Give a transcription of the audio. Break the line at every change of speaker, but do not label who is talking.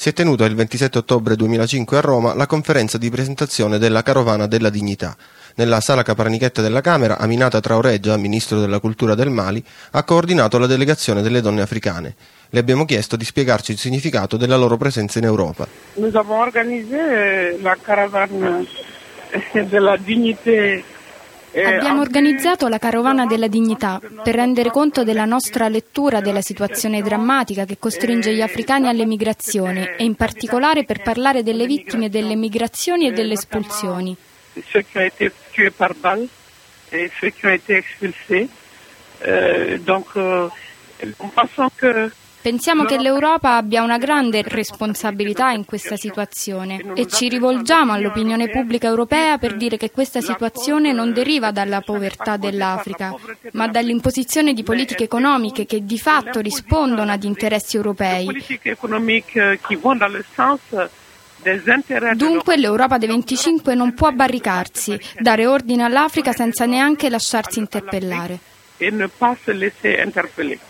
si è tenuta il 27 ottobre 2005 a Roma la conferenza di presentazione della Carovana della Dignità. Nella sala Caparnichetta della Camera, Aminata Traoré, già ministro della Cultura del Mali, ha coordinato la delegazione delle donne africane. Le abbiamo chiesto di spiegarci il significato della loro presenza in Europa.
Nous avons organisé la caravane della dignité.
Abbiamo organizzato la Carovana della Dignità per rendere conto della nostra lettura della situazione drammatica che costringe gli africani all'emigrazione e in particolare per parlare delle vittime delle migrazioni e delle espulsioni.
Ceux qui ont été tués par balle et ceux qui ont été expulsés.
Pensiamo che l'Europa abbia una grande responsabilità in questa situazione e ci rivolgiamo all'opinione pubblica europea per dire che questa situazione non deriva dalla povertà dell'Africa, ma dall'imposizione di politiche economiche che di fatto rispondono ad interessi europei. Dunque l'Europa dei 25 non può barricarsi, dare ordine all'Africa senza neanche lasciarsi interpellare.